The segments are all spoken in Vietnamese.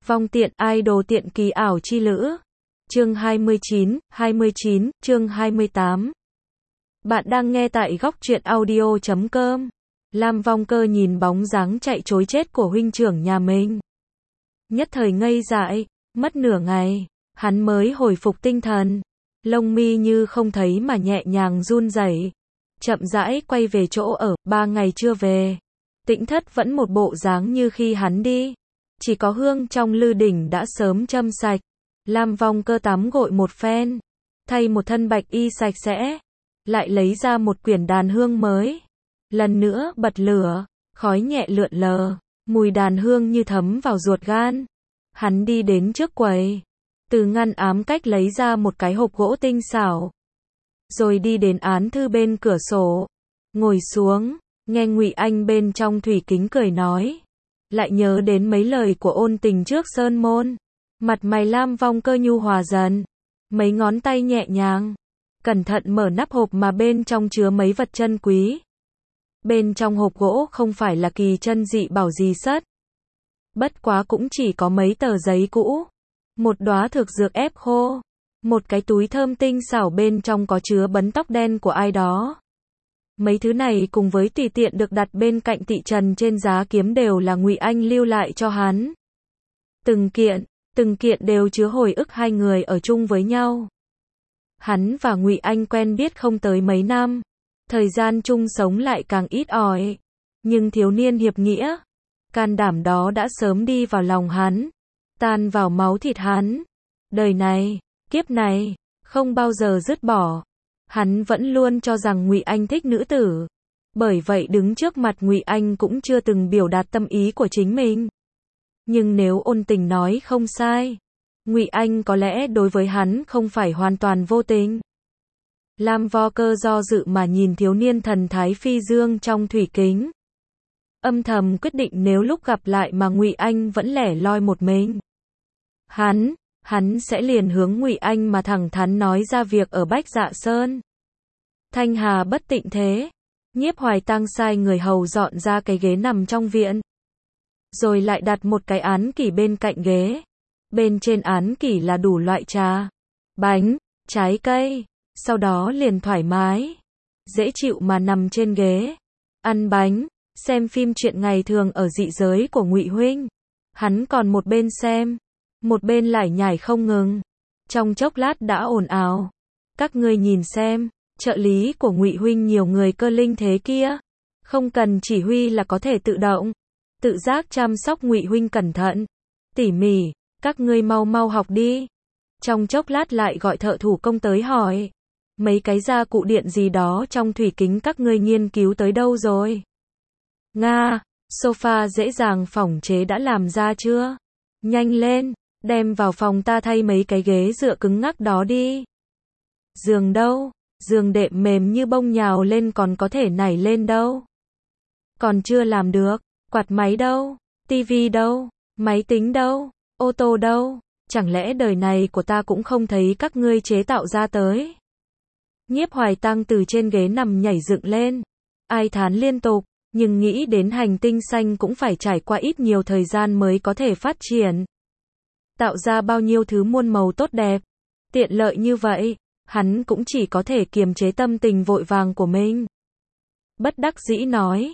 Vong tiện idol tiện kỳ ảo chi lữ. Chương 29, chương 28. Bạn đang nghe tại góc truyện audio.com. Lam Vong Cơ nhìn bóng dáng chạy trối chết của huynh trưởng nhà mình. Nhất thời ngây dại, mất nửa ngày, hắn mới hồi phục tinh thần. Lông mi như không thấy mà nhẹ nhàng run rẩy, chậm rãi quay về chỗ ở. 3 ngày chưa về, Tĩnh Thất vẫn một bộ dáng như khi hắn đi. Chỉ có hương trong lư đỉnh đã sớm châm sạch. Lam Vong Cơ tắm gội một phen, thay một thân bạch y sạch sẽ, lại lấy ra một quyển đàn hương mới. Lần nữa bật lửa, khói nhẹ lượn lờ, mùi đàn hương như thấm vào ruột gan. Hắn đi đến trước quầy, từ ngăn ám cách lấy ra một cái hộp gỗ tinh xảo, rồi đi đến án thư bên cửa sổ, ngồi xuống, nghe Ngụy Anh bên trong thủy kính cười nói. Lại nhớ đến mấy lời của ôn tình trước sơn môn. Mặt mày Lam Vong Cơ nhu hòa dần, mấy ngón tay nhẹ nhàng, cẩn thận mở nắp hộp mà bên trong chứa mấy vật chân quý. Bên trong hộp gỗ không phải là kỳ chân dị bảo gì sất. Bất quá cũng chỉ có mấy tờ giấy cũ, một đóa thực dược ép khô, một cái túi thơm tinh xảo bên trong có chứa bấn tóc đen của ai đó. Mấy thứ này cùng với tùy tiện được đặt bên cạnh tị trần trên giá kiếm đều là Ngụy Anh lưu lại cho hắn. Từng kiện đều chứa hồi ức hai người ở chung với nhau. Hắn và Ngụy Anh quen biết không tới mấy năm, thời gian chung sống lại càng ít ỏi, nhưng thiếu niên hiệp nghĩa, can đảm đó đã sớm đi vào lòng hắn, tan vào máu thịt hắn. Đời này, kiếp này, không bao giờ dứt bỏ. Hắn vẫn luôn cho rằng Ngụy Anh thích nữ tử, bởi vậy đứng trước mặt Ngụy Anh cũng chưa từng biểu đạt tâm ý của chính mình. Nhưng nếu ôn tình nói không sai, Ngụy Anh có lẽ đối với hắn không phải hoàn toàn vô tình. Lam Vong Cơ do dự mà nhìn thiếu niên thần thái phi dương trong thủy kính, âm thầm quyết định nếu lúc gặp lại mà Ngụy Anh vẫn lẻ loi một mình, hắn sẽ liền hướng Ngụy Anh mà thẳng thắn nói ra việc ở Bách Dạ Sơn. Thanh Hà bất tịnh thế, Nhiếp Hoài Tăng sai người hầu dọn ra cái ghế nằm trong viện, rồi lại đặt một cái án kỷ bên cạnh ghế. Bên trên án kỷ là đủ loại trà, bánh, trái cây, sau đó liền thoải mái, dễ chịu mà nằm trên ghế, ăn bánh, xem phim chuyện ngày thường ở dị giới của Ngụy huynh. Hắn còn một bên xem, một bên lải nhải không ngừng. Trong chốc lát đã ồn ào. Các ngươi nhìn xem, trợ lý của Ngụy huynh nhiều người cơ linh thế kia, không cần chỉ huy là có thể tự động, tự giác chăm sóc Ngụy huynh cẩn thận, tỉ mỉ, các ngươi mau mau học đi. Trong chốc lát lại gọi thợ thủ công tới hỏi, mấy cái gia cụ điện gì đó trong thủy kính các ngươi nghiên cứu tới đâu rồi? Nga, sofa dễ dàng phỏng chế đã làm ra chưa? Nhanh lên, đem vào phòng ta thay mấy cái ghế dựa cứng ngắc đó đi. Giường đâu? Giường đệm mềm như bông nhào lên còn có thể nảy lên đâu? Còn chưa làm được. Quạt máy đâu? Tivi đâu? Máy tính đâu? Ô tô đâu? Chẳng lẽ đời này của ta cũng không thấy các ngươi chế tạo ra tới? Nhiếp Hoài Tăng từ trên ghế nằm nhảy dựng lên, ai thán liên tục, nhưng nghĩ đến hành tinh xanh cũng phải trải qua ít nhiều thời gian mới có thể phát triển, tạo ra bao nhiêu thứ muôn màu tốt đẹp, tiện lợi như vậy, hắn cũng chỉ có thể kiềm chế tâm tình vội vàng của mình. Bất đắc dĩ nói,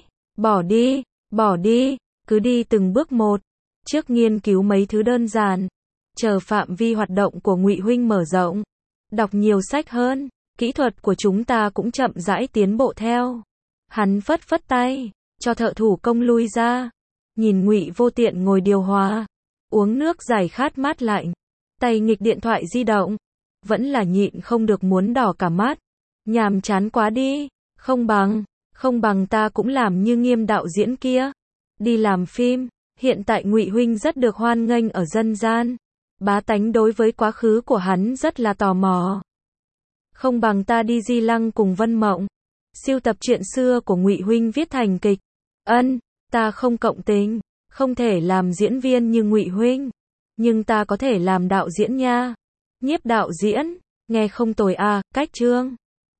bỏ đi, cứ đi từng bước một, trước nghiên cứu mấy thứ đơn giản, chờ phạm vi hoạt động của Ngụy huynh mở rộng, đọc nhiều sách hơn, kỹ thuật của chúng ta cũng chậm rãi tiến bộ theo. Hắn phất phất tay, cho thợ thủ công lui ra, nhìn Ngụy Vô Tiện ngồi điều hòa, uống nước giải khát mát lạnh, tay nghịch điện thoại di động, vẫn là nhịn không được muốn đỏ cả mắt. Nhàm chán quá đi, không bằng ta cũng làm như Nghiêm đạo diễn kia, đi làm phim. Hiện tại Ngụy huynh rất được hoan nghênh ở dân gian, bá tánh đối với quá khứ của hắn rất là tò mò. Không bằng ta đi Di Lăng cùng Vân Mộng, siêu tập chuyện xưa của Ngụy huynh viết thành kịch. Ta không cộng tình, không thể làm diễn viên như Ngụy huynh, nhưng ta có thể làm đạo diễn nha. Nhiếp đạo diễn, nghe không tồi à, cách chương.